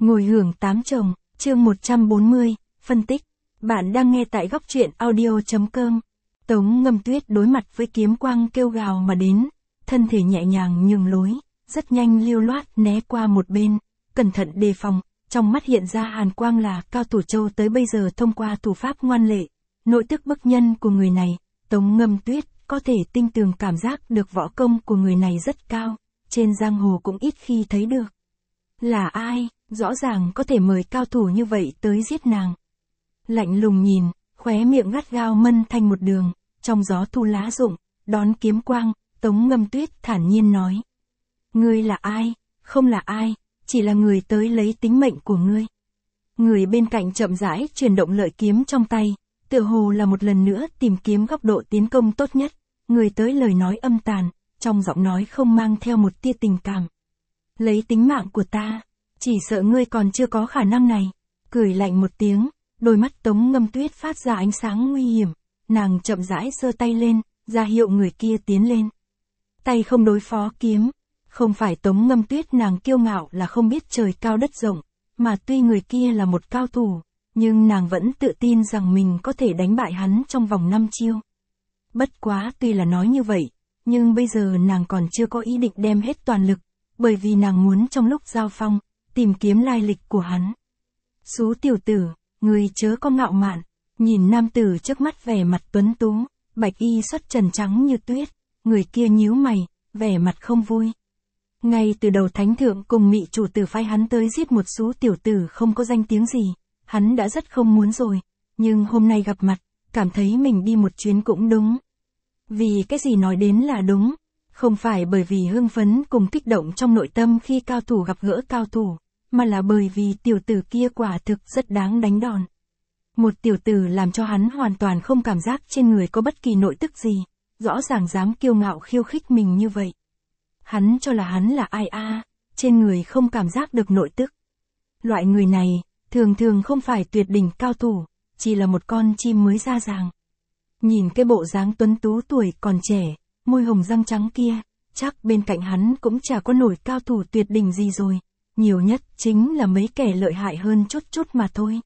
Ngồi hưởng tám chồng, chương 140, phân tích. Bạn đang nghe tại góc truyện audio.com. Tống Ngâm Tuyết đối mặt với kiếm quang kêu gào mà đến, thân thể nhẹ nhàng nhường lối, rất nhanh lưu loát né qua một bên, cẩn thận đề phòng, trong mắt hiện ra hàn quang là cao thủ châu tới bây giờ thông qua thủ pháp ngoan lệ, nội tức bức nhân của người này, Tống Ngâm Tuyết có thể tinh tường cảm giác được võ công của người này rất cao, trên giang hồ cũng ít khi thấy được. Là ai, rõ ràng có thể mời cao thủ như vậy tới giết nàng. Lạnh lùng nhìn, khóe miệng gắt gao mân thành một đường, trong gió thu lá rụng, đón kiếm quang, Tống Ngâm Tuyết thản nhiên nói. Ngươi là ai? Không là ai, chỉ là người tới lấy tính mệnh của ngươi. Người bên cạnh chậm rãi chuyển động lợi kiếm trong tay, tựa hồ là một lần nữa tìm kiếm góc độ tiến công tốt nhất, người tới lời nói âm tàn, trong giọng nói không mang theo một tia tình cảm. Lấy tính mạng của ta, chỉ sợ ngươi còn chưa có khả năng này. Cười lạnh một tiếng, đôi mắt Tống Ngâm Tuyết phát ra ánh sáng nguy hiểm, nàng chậm rãi giơ tay lên, ra hiệu người kia tiến lên. Tay không đối phó kiếm, không phải Tống Ngâm Tuyết nàng kiêu ngạo là không biết trời cao đất rộng, mà tuy người kia là một cao thủ, nhưng nàng vẫn tự tin rằng mình có thể đánh bại hắn trong vòng 5 chiêu. Bất quá tuy là nói như vậy, nhưng bây giờ nàng còn chưa có ý định đem hết toàn lực, bởi vì nàng muốn trong lúc giao phong, tìm kiếm lai lịch của hắn. Xú tiểu tử, người chớ có ngạo mạn, nhìn nam tử trước mắt vẻ mặt tuấn tú, bạch y xuất trần trắng như tuyết, người kia nhíu mày, vẻ mặt không vui. Ngay từ đầu thánh thượng cùng mị chủ tử phái hắn tới giết một xú tiểu tử không có danh tiếng gì, hắn đã rất không muốn rồi, nhưng hôm nay gặp mặt, cảm thấy mình đi một chuyến cũng đúng. Vì cái gì nói đến là đúng, không phải bởi vì hưng phấn cùng kích động trong nội tâm khi cao thủ gặp gỡ cao thủ, mà là bởi vì tiểu tử kia quả thực rất đáng đánh đòn. Một tiểu tử làm cho hắn hoàn toàn không cảm giác trên người có bất kỳ nội tức gì, rõ ràng dám kiêu ngạo khiêu khích mình như vậy. Hắn cho là hắn là ai a, trên người không cảm giác được nội tức. Loại người này, thường thường không phải tuyệt đỉnh cao thủ, chỉ là một con chim mới ra ràng. Nhìn cái bộ dáng tuấn tú tuổi còn trẻ, môi hồng răng trắng kia, chắc bên cạnh hắn cũng chả có nổi cao thủ tuyệt đỉnh gì rồi, nhiều nhất chính là mấy kẻ lợi hại hơn chút chút mà thôi.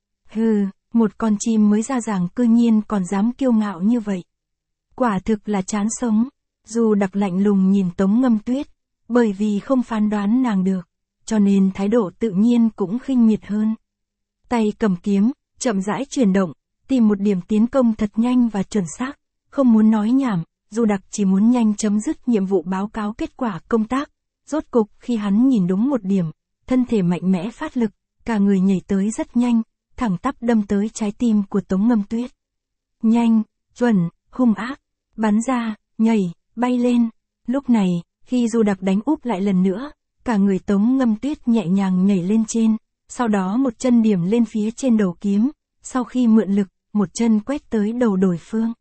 Hừ, một con chim mới ra ràng cư nhiên còn dám kiêu ngạo như vậy. Quả thực là chán sống. Dù đặc lạnh lùng nhìn Tống Ngâm Tuyết, bởi vì không phán đoán nàng được, cho nên thái độ tự nhiên cũng khinh miệt hơn. Tay cầm kiếm, chậm rãi chuyển động, tìm một điểm tiến công thật nhanh và chuẩn xác, không muốn nói nhảm, dù đặc chỉ muốn nhanh chấm dứt nhiệm vụ báo cáo kết quả công tác. Rốt cục khi hắn nhìn đúng một điểm, thân thể mạnh mẽ phát lực, cả người nhảy tới rất nhanh, thẳng tắp đâm tới trái tim của Tống Ngâm Tuyết. Nhanh, chuẩn, hung ác, bắn ra, nhảy, bay lên. Lúc này, khi dù đặc đánh úp lại lần nữa, cả người Tống Ngâm Tuyết nhẹ nhàng nhảy lên trên, sau đó một chân điểm lên phía trên đầu kiếm, sau khi mượn lực, một chân quét tới đầu đối phương.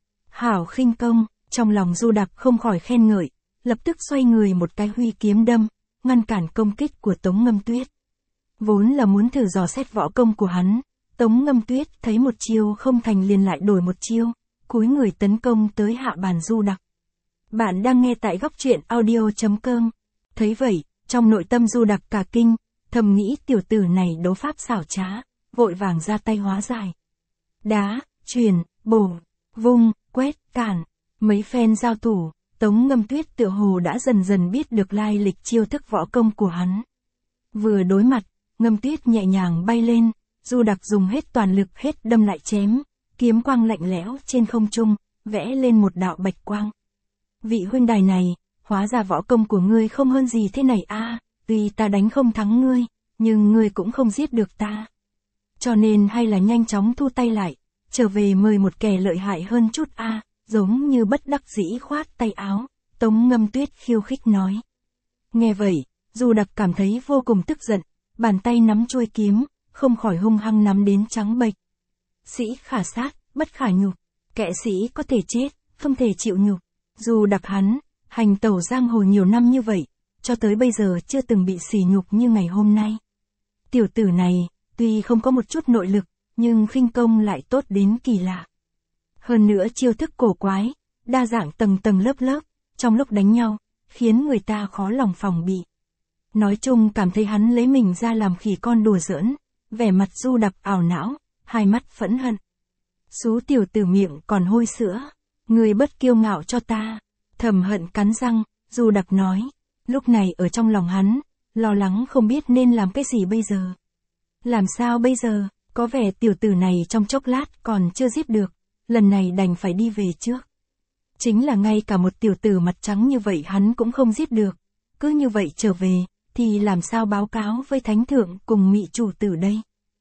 Hảo khinh công, trong lòng du đặc không khỏi khen ngợi, lập tức xoay người một cái huy kiếm đâm, ngăn cản công kích của Tống Ngâm Tuyết. Vốn là muốn thử dò xét võ công của hắn, Tống Ngâm Tuyết thấy một chiêu không thành liền lại đổi một chiêu, cúi người tấn công tới hạ bàn du đặc. Bạn đang nghe tại góc truyện audio.com. Thấy vậy, trong nội tâm du đặc cả kinh, thầm nghĩ tiểu tử này đấu pháp xảo trá, vội vàng ra tay hóa giải. Đá, truyền, bổ, vung, quét, cản, mấy phen giao thủ, Tống Ngâm Tuyết tựa hồ đã dần dần biết được lai lịch chiêu thức võ công của hắn. Vừa đối mặt, Ngâm Tuyết nhẹ nhàng bay lên, du đặc dùng hết toàn lực hết đâm lại chém, kiếm quang lạnh lẽo trên không trung, vẽ lên một đạo bạch quang. Vị huynh đài này, hóa ra võ công của ngươi không hơn gì thế này a, tuy ta đánh không thắng ngươi, nhưng ngươi cũng không giết được ta. Cho nên hay là nhanh chóng thu tay lại, trở về mời một kẻ lợi hại hơn chút a, giống như bất đắc dĩ khoát tay áo, Tống Ngâm Tuyết khiêu khích nói. Nghe vậy, dù đặc cảm thấy vô cùng tức giận, bàn tay nắm chuôi kiếm, không khỏi hung hăng nắm đến trắng bệch. Sĩ khả sát, bất khả nhục, kẻ sĩ có thể chết, không thể chịu nhục. Dù đặc hắn, hành tẩu giang hồ nhiều năm như vậy, cho tới bây giờ chưa từng bị sỉ nhục như ngày hôm nay. Tiểu tử này, tuy không có một chút nội lực, nhưng khinh công lại tốt đến kỳ lạ. Hơn nữa chiêu thức cổ quái, đa dạng tầng tầng lớp lớp, trong lúc đánh nhau, khiến người ta khó lòng phòng bị. Nói chung cảm thấy hắn lấy mình ra làm khỉ con đùa giỡn, vẻ mặt Du Đặc ảo não, hai mắt phẫn hận. Xú tiểu tử miệng còn hôi sữa, ngươi bất kiêu ngạo cho ta. Thầm Hận cắn răng, Du Đặc nói. Lúc này ở trong lòng hắn, lo lắng không biết nên làm cái gì bây giờ. Làm sao bây giờ, có vẻ tiểu tử này trong chốc lát còn chưa giết được, lần này đành phải đi về trước. Chính là ngay cả một tiểu tử mặt trắng như vậy hắn cũng không giết được, cứ như vậy trở về, thì làm sao báo cáo với thánh thượng cùng mị chủ tử đây.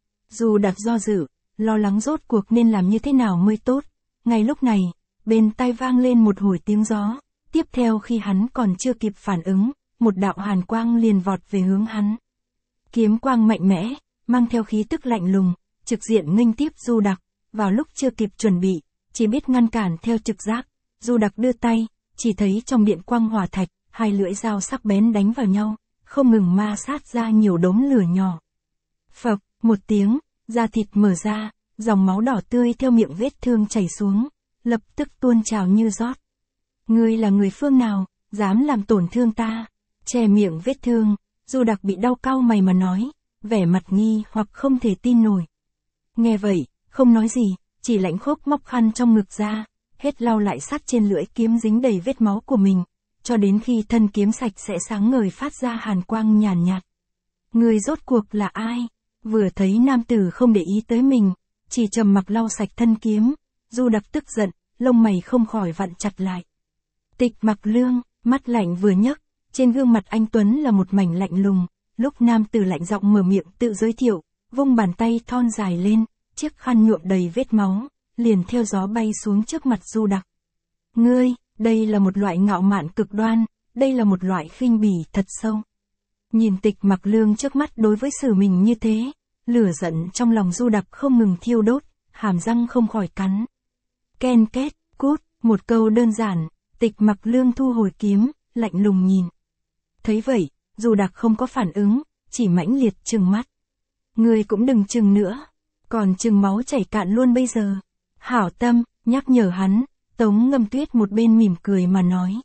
Du Đặc do dự, lo lắng rốt cuộc nên làm như thế nào mới tốt. Ngay lúc này, bên tai vang lên một hồi tiếng gió, tiếp theo khi hắn còn chưa kịp phản ứng, một đạo hàn quang liền vọt về hướng hắn. Kiếm quang mạnh mẽ, mang theo khí tức lạnh lùng, trực diện nghênh tiếp Du Đặc. Vào lúc chưa kịp chuẩn bị, chỉ biết ngăn cản theo trực giác, Du Đặc đưa tay, chỉ thấy trong điện quang hỏa thạch, hai lưỡi dao sắc bén đánh vào nhau, không ngừng ma sát ra nhiều đốm lửa nhỏ. Phập, một tiếng, da thịt mở ra, dòng máu đỏ tươi theo miệng vết thương chảy xuống, lập tức tuôn trào như rót. Ngươi là người phương nào, dám làm tổn thương ta? Che miệng vết thương, Du Đặc bị đau cau mày mà nói, vẻ mặt nghi hoặc không thể tin nổi. Nghe vậy, không nói gì, chỉ lãnh khốc móc khăn trong ngực ra, hết lau lại sát trên lưỡi kiếm dính đầy vết máu của mình, cho đến khi thân kiếm sạch sẽ sáng ngời phát ra hàn quang nhàn nhạt. Người rốt cuộc là ai? Vừa thấy nam tử không để ý tới mình, chỉ trầm mặc lau sạch thân kiếm, Du Đặc tức giận, lông mày không khỏi vặn chặt lại. Tịch Mặc Lương, mắt lạnh vừa nhấc, trên gương mặt anh Tuấn là một mảnh lạnh lùng, lúc nam tử lạnh giọng mở miệng tự giới thiệu, vung bàn tay thon dài lên, chiếc khăn nhuộm đầy vết máu, liền theo gió bay xuống trước mặt Du Đặc. Ngươi, đây là một loại ngạo mạn cực đoan, đây là một loại khinh bỉ thật sâu. Nhìn Tịch Mặc Lương trước mắt đối với xử mình như thế, lửa giận trong lòng Du Đặc không ngừng thiêu đốt, hàm răng không khỏi cắn. Ken két, cút, một câu đơn giản, Tịch Mặc Lương thu hồi kiếm, lạnh lùng nhìn. Thấy vậy, Du Đặc không có phản ứng, chỉ mãnh liệt trừng mắt. Ngươi cũng đừng trừng nữa, còn trừng máu chảy cạn luôn bây giờ. Hảo tâm, nhắc nhở hắn, Tống Ngâm Tuyết một bên mỉm cười mà nói.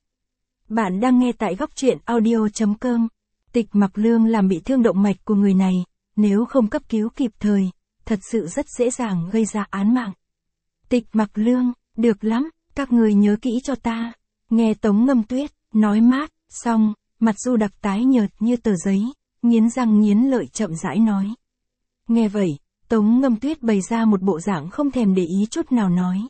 Bạn đang nghe tại góc truyện audio.com. Tịch Mặc Lương làm bị thương động mạch của người này, nếu không cấp cứu kịp thời, thật sự rất dễ dàng gây ra án mạng. Tịch Mặc Lương, được lắm, các người nhớ kỹ cho ta. Nghe Tống Ngâm Tuyết, nói mát, xong, mặt Du Đặc tái nhợt như tờ giấy, nghiến răng nghiến lợi chậm rãi nói. Nghe vậy, Tống Ngâm Tuyết bày ra một bộ dạng không thèm để ý chút nào nói.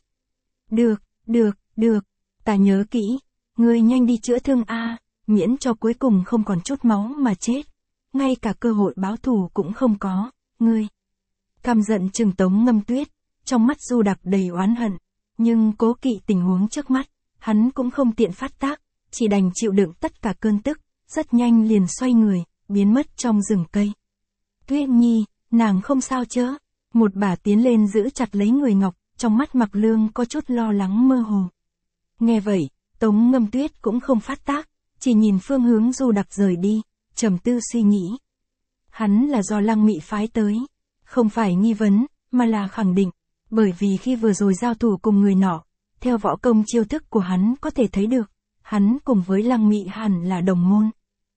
Được, ta nhớ kỹ, ngươi nhanh đi chữa thương a, miễn cho cuối cùng không còn chút máu mà chết. Ngay cả cơ hội báo thù cũng không có, ngươi. Căm giận trừng Tống Ngâm Tuyết, trong mắt Du Đặc đầy oán hận, nhưng cố kỵ tình huống trước mắt, hắn cũng không tiện phát tác, chỉ đành chịu đựng tất cả cơn tức, rất nhanh liền xoay người, biến mất trong rừng cây. Tuyết Nhi, nàng không sao chớ? Một bà tiến lên giữ chặt lấy người ngọc, trong mắt Mặc Lương có chút lo lắng mơ hồ. Nghe vậy, Tống Ngâm Tuyết cũng không phát tác, chỉ nhìn phương hướng Du Đặc rời đi, trầm tư suy nghĩ. Hắn là do Lăng Mị phái tới, không phải nghi vấn, mà là khẳng định, bởi vì khi vừa rồi giao thủ cùng người nọ, theo võ công chiêu thức của hắn có thể thấy được, hắn cùng với Lăng Mị hẳn là đồng môn.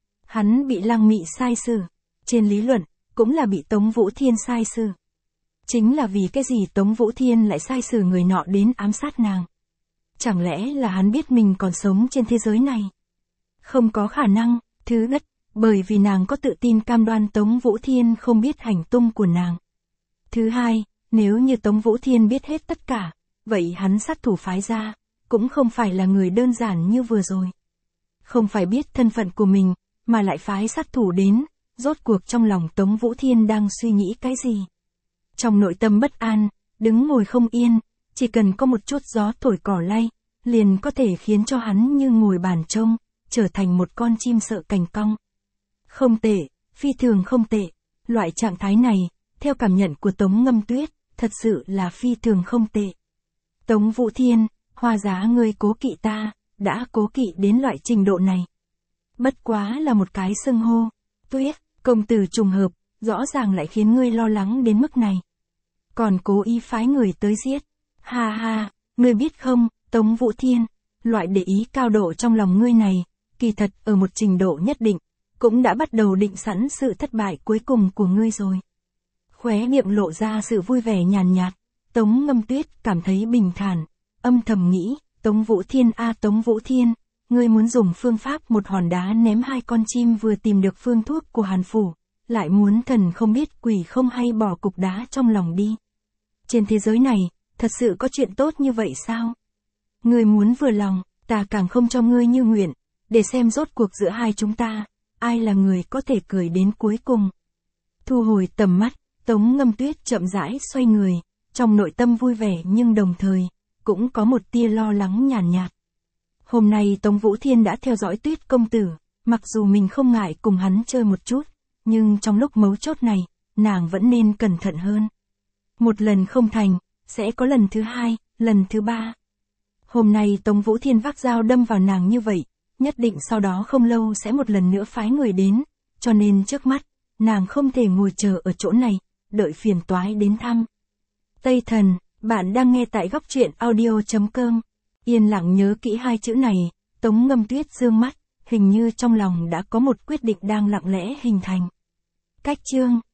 Hắn bị Lăng Mị sai xử, trên lý luận, cũng là bị Tống Vũ Thiên sai xử. Chính là vì cái gì Tống Vũ Thiên lại sai xử người nọ đến ám sát nàng? Chẳng lẽ là hắn biết mình còn sống trên thế giới này? Không có khả năng, thứ nhất, bởi vì nàng có tự tin cam đoan Tống Vũ Thiên không biết hành tung của nàng. Thứ hai, nếu như Tống Vũ Thiên biết hết tất cả, vậy hắn sát thủ phái ra, cũng không phải là người đơn giản như vừa rồi. Không phải biết thân phận của mình, mà lại phái sát thủ đến, rốt cuộc trong lòng Tống Vũ Thiên đang suy nghĩ cái gì? Trong nội tâm bất an, đứng ngồi không yên, chỉ cần có một chút gió thổi cỏ lay, liền có thể khiến cho hắn như ngồi bàn trông, trở thành một con chim sợ cành cong. Không tệ, phi thường không tệ, loại trạng thái này, theo cảm nhận của Tống Ngâm Tuyết, thật sự là phi thường không tệ. Tống Vũ Thiên, hóa ra ngươi cố kỵ ta, đã cố kỵ đến loại trình độ này. Bất quá là một cái xưng hô, Tuyết, công tử trùng hợp, rõ ràng lại khiến ngươi lo lắng đến mức này. Còn cố ý phái người tới giết. Ha ha, ngươi biết không, Tống Vũ Thiên, loại để ý cao độ trong lòng ngươi này, kỳ thật ở một trình độ nhất định, cũng đã bắt đầu định sẵn sự thất bại cuối cùng của ngươi rồi. Khóe miệng lộ ra sự vui vẻ nhàn nhạt, Tống Ngâm Tuyết cảm thấy bình thản, âm thầm nghĩ, Tống Vũ Thiên Tống Vũ Thiên, ngươi muốn dùng phương pháp một hòn đá ném hai con chim vừa tìm được phương thuốc của Hàn Phủ, lại muốn thần không biết quỷ không hay bỏ cục đá trong lòng đi. Trên thế giới này, thật sự có chuyện tốt như vậy sao? Ngươi muốn vừa lòng, ta càng không cho ngươi như nguyện, để xem rốt cuộc giữa hai chúng ta, ai là người có thể cười đến cuối cùng. Thu hồi tầm mắt, Tống Ngâm Tuyết chậm rãi xoay người, trong nội tâm vui vẻ nhưng đồng thời, cũng có một tia lo lắng nhàn nhạt. Hôm nay Tống Vũ Thiên đã theo dõi Tuyết công tử, mặc dù mình không ngại cùng hắn chơi một chút, nhưng trong lúc mấu chốt này, nàng vẫn nên cẩn thận hơn. Một lần không thành, sẽ có lần thứ hai, lần thứ ba. Hôm nay Tống Vũ Thiên vác dao đâm vào nàng như vậy, nhất định sau đó không lâu sẽ một lần nữa phái người đến, cho nên trước mắt, nàng không thể ngồi chờ ở chỗ này, đợi phiền toái đến thăm. Tây Thần, bạn đang nghe tại góc truyện audio.com. Yên lặng nhớ kỹ hai chữ này, Tống Ngâm Tuyết dương mắt, hình như trong lòng đã có một quyết định đang lặng lẽ hình thành. Cách chương